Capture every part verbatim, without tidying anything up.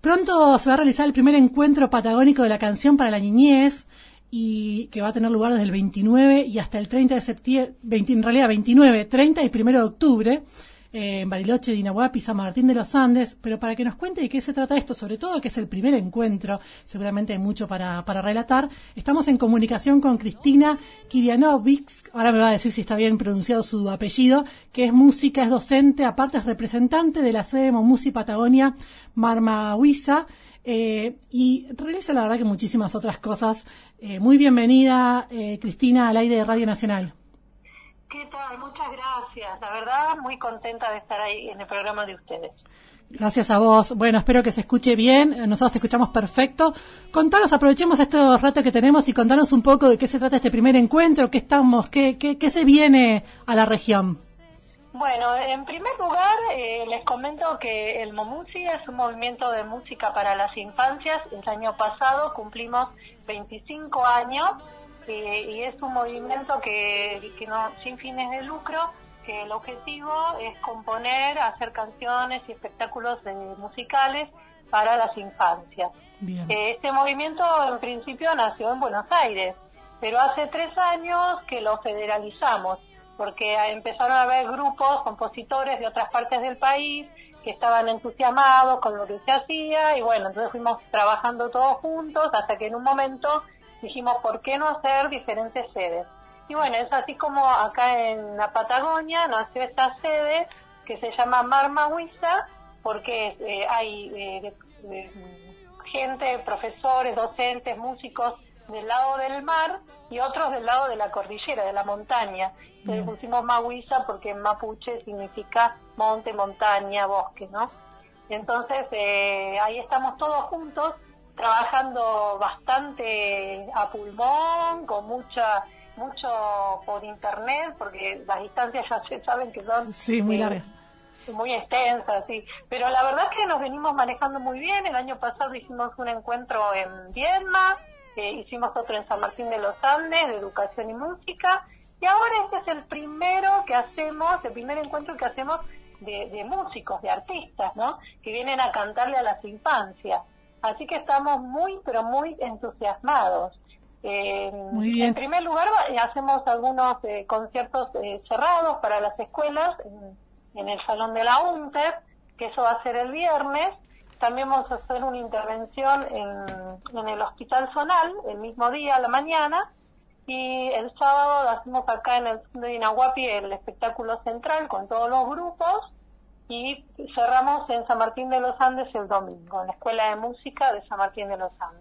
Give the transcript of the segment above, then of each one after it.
pronto se va a realizar el primer encuentro patagónico de la canción para la niñez, y que va a tener lugar desde el veintinueve y hasta el treinta de septiembre, veinte, en realidad veintinueve, treinta y primero de octubre, eh, en Bariloche, Dinahuapi, San Martín de los Andes. Pero para que nos cuente de qué se trata esto, sobre todo que es el primer encuentro, seguramente hay mucho para, para relatar, estamos en comunicación con Cristina Kirianovic, ahora me va a decir si está bien pronunciado su apellido, que es música, es docente, aparte es representante de la sede Momusi Patagonia Marmahuiza, Eh, y realiza la verdad que muchísimas otras cosas. Eh, muy bienvenida, eh, Cristina, al aire de Radio Nacional. ¿Qué tal? Muchas gracias. La verdad, muy contenta de estar ahí en el programa de ustedes. Gracias a vos. Bueno, espero que se escuche bien. Nosotros te escuchamos perfecto. Contanos, aprovechemos estos ratos que tenemos y contanos un poco de qué se trata este primer encuentro, qué estamos, qué, qué, qué se viene a la región. Bueno, en primer lugar, eh, les comento que el Momusi es un movimiento de música para las infancias. El año pasado cumplimos veinticinco años eh, y es un movimiento que, que no sin fines de lucro, que el objetivo es componer, hacer canciones y espectáculos eh, musicales para las infancias. Eh, este movimiento en principio nació en Buenos Aires, pero hace tres años que lo federalizamos, porque empezaron a haber grupos, compositores de otras partes del país que estaban entusiasmados con lo que se hacía, y bueno, entonces fuimos trabajando todos juntos hasta que en un momento dijimos, ¿por qué no hacer diferentes sedes? Y bueno, es así como acá en la Patagonia nació esta sede que se llama Marmahuiza, porque eh, hay eh, de, de, gente, profesores, docentes, músicos del lado del mar y otros del lado de la cordillera, de la montaña. Le pusimos Mahuiza porque en mapuche significa monte, montaña, bosque, ¿no? Entonces eh, ahí estamos todos juntos trabajando bastante a pulmón, con mucha mucho por internet, porque las distancias ya se saben que son sí, muy largas. Eh, muy extensas, sí. Pero la verdad es que nos venimos manejando muy bien. El año pasado hicimos un encuentro en Viedma, Eh, hicimos otro en San Martín de los Andes, de educación y música, y ahora este es el primero que hacemos, el primer encuentro que hacemos de, de músicos, de artistas, ¿no? Que vienen a cantarle a las infancias. Así que estamos muy, pero muy entusiasmados. Eh, muy bien. En primer lugar, hacemos algunos eh, conciertos eh, cerrados para las escuelas en, en el Salón de la UNTER, que eso va a ser el viernes. También vamos a hacer una intervención en, en el Hospital Zonal, el mismo día, a la mañana, y el sábado hacemos acá en el de Dinahuapi el espectáculo central con todos los grupos, y cerramos en San Martín de los Andes el domingo, en la Escuela de Música de San Martín de los Andes.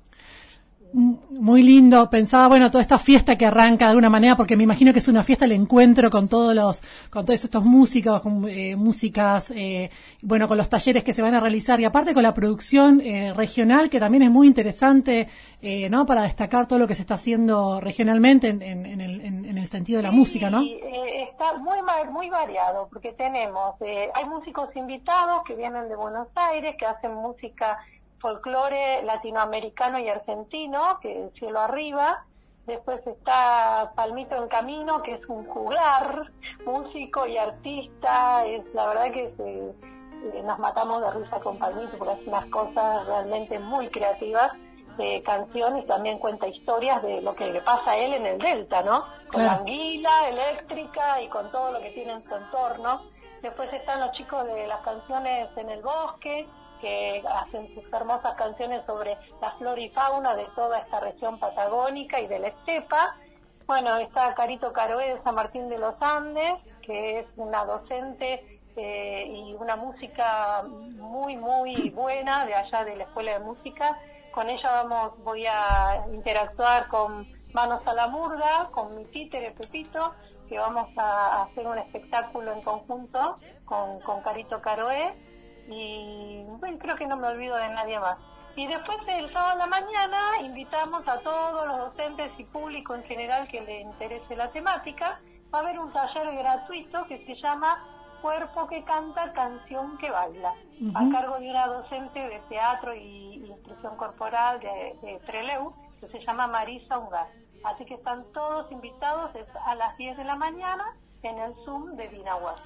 Muy lindo. Pensaba, bueno, toda esta fiesta que arranca de alguna manera, porque me imagino que es una fiesta el encuentro con todos los, con todos estos músicos, con eh, músicas, eh, bueno, con los talleres que se van a realizar, y aparte con la producción eh, regional, que también es muy interesante, eh, ¿no? Para destacar todo lo que se está haciendo regionalmente en, en, en, el, en, en el sentido de la sí, música, ¿no? Eh, está muy muy variado, porque tenemos, eh, hay músicos invitados que vienen de Buenos Aires, que hacen música folclore latinoamericano y argentino, que es Cielo Arriba. Después está Palmito en Camino, que es un juglar, músico y artista. Es la verdad que se, eh, nos matamos de risa con Palmito, porque hace unas cosas realmente muy creativas, eh, canciones, y también cuenta historias de lo que le pasa a él en el Delta, ¿no? Con la anguila eléctrica y con todo lo que tiene en su entorno. Después están los chicos de las canciones en el bosque, que hacen sus hermosas canciones sobre la flora y fauna de toda esta región patagónica y de la estepa. Bueno, está Carito Caroé de San Martín de los Andes, que es una docente eh, y una música muy, muy buena de allá de la Escuela de Música. Con ella vamos, voy a interactuar con Manos a la Murga, con mi títere Pepito, que vamos a hacer un espectáculo en conjunto con, con Carito Caroé. Y bueno, creo que no me olvido de nadie más. Y después el sábado a la mañana invitamos a todos los docentes y público en general que le interese la temática. Va a haber un taller gratuito que se llama Cuerpo que Canta, Canción que Baila, uh-huh. a cargo de una docente de teatro y, y instrucción corporal de, de Trelew, que se llama Marisa Ungar. Así que están todos invitados, es a las diez de la mañana en el Zoom de Dinahuapi.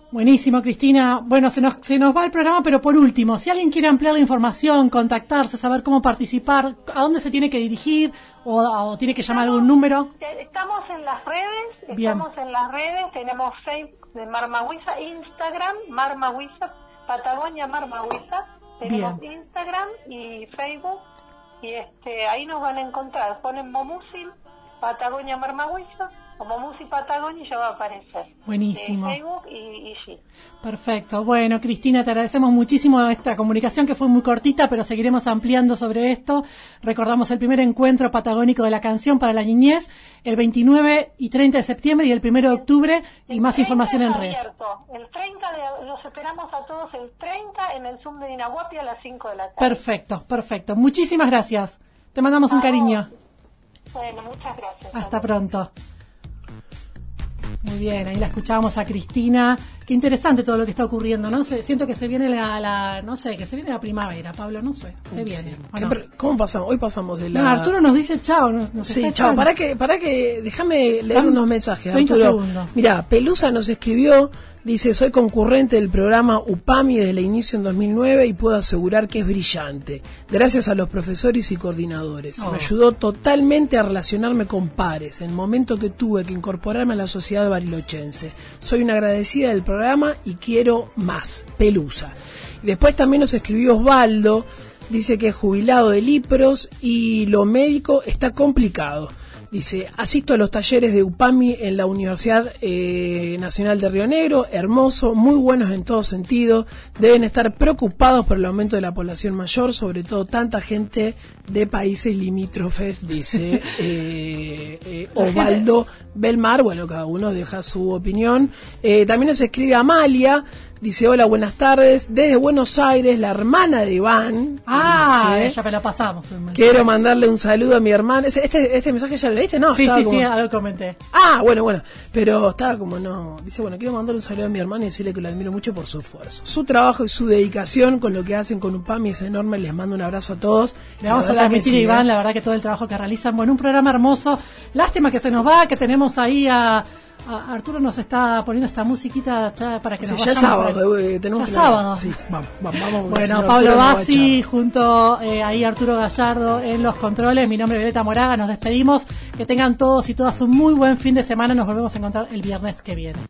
Buenísimo, Cristina. Bueno, se nos, se nos va el programa, pero por último, si alguien quiere ampliar la información, contactarse, saber cómo participar, ¿a dónde se tiene que dirigir o, o tiene que llamar algún número? Estamos en las redes, Bien. estamos en las redes, tenemos Facebook de Marmahuiza, Instagram, Marmahuiza, Patagonia Marmahuiza, tenemos Bien. Instagram y Facebook, y este ahí nos van a encontrar, ponen Momusi, Patagonia Marmahuiza, o Momusi Patagonia y ya va a aparecer. Buenísimo. Eh, Facebook y, y sí. Perfecto. Bueno, Cristina, te agradecemos muchísimo esta comunicación que fue muy cortita, pero seguiremos ampliando sobre esto. Recordamos el primer encuentro patagónico de la canción para la niñez, el veintinueve y treinta de septiembre y el primero de octubre, y más información en redes. El treinta de, los esperamos a todos el treinta en el Zoom de Dinahuapi a las cinco de la tarde. Perfecto, perfecto. Muchísimas gracias. Te mandamos un cariño. Bueno, muchas gracias. Hasta pronto. Muy bien, ahí la escuchábamos a Cristina. Qué interesante todo lo que está ocurriendo, ¿no? Se, siento que se viene la, la, no sé, que se viene la primavera, Pablo, no sé, se viene. Sí. ¿O no? ¿Cómo pasamos? Hoy pasamos de la... No, Arturo nos dice chao. Nos, nos sí, está chao, echando. para que, para que, déjame leer Dame unos mensajes, treinta Arturo. segundos. Mira, Pelusa nos escribió, dice, soy concurrente del programa UPAMI desde el inicio en dos mil nueve y puedo asegurar que es brillante. Gracias a los profesores y coordinadores. Oh. Me ayudó totalmente a relacionarme con pares en el momento que tuve que incorporarme a la sociedad barilochense. Soy una agradecida del programa y quiero más. Pelusa. Y después también nos escribió Osvaldo, dice que es jubilado de Lipros y lo médico está complicado. Dice, asisto a los talleres de UPAMI en la Universidad eh, Nacional de Río Negro, hermoso, muy buenos en todo sentido, deben estar preocupados por el aumento de la población mayor, sobre todo tanta gente de países limítrofes, dice eh, eh, Osvaldo Belmar, bueno, cada uno deja su opinión. Eh, también nos escribe Amalia, dice, hola, buenas tardes, desde Buenos Aires, la hermana de Iván. Ah, dice, ya me lo pasamos. quiero mandarle un saludo a mi hermana. Este, este mensaje ya lo leíste, ¿no? Sí, Estaba sí, como... sí, algo comenté. Ah, bueno, bueno, pero estaba como no, dice, bueno, quiero mandarle un saludo a mi hermana y decirle que lo admiro mucho por su esfuerzo. Su trabajo y su dedicación con lo que hacen con UPAMI es enorme, les mando un abrazo a todos. Le vamos a La verdad que transmitir sí, a Iván, ¿eh? la verdad que todo el trabajo que realizan. Bueno, un programa hermoso. Lástima que se nos va, que tenemos ahí a, a Arturo nos está poniendo esta musiquita ya para que Sí, nos ya es vayamos. sábado, para- eh, tenemos ya que... sábado. Sí, vamos, vamos, vamos. Bueno, señor Pablo Arturo nos va a Bassi, echar. junto eh, ahí Arturo Gallardo en los controles. Mi nombre es Violeta Moraga, nos despedimos. Que tengan todos y todas un muy buen fin de semana. Nos volvemos a encontrar el viernes que viene.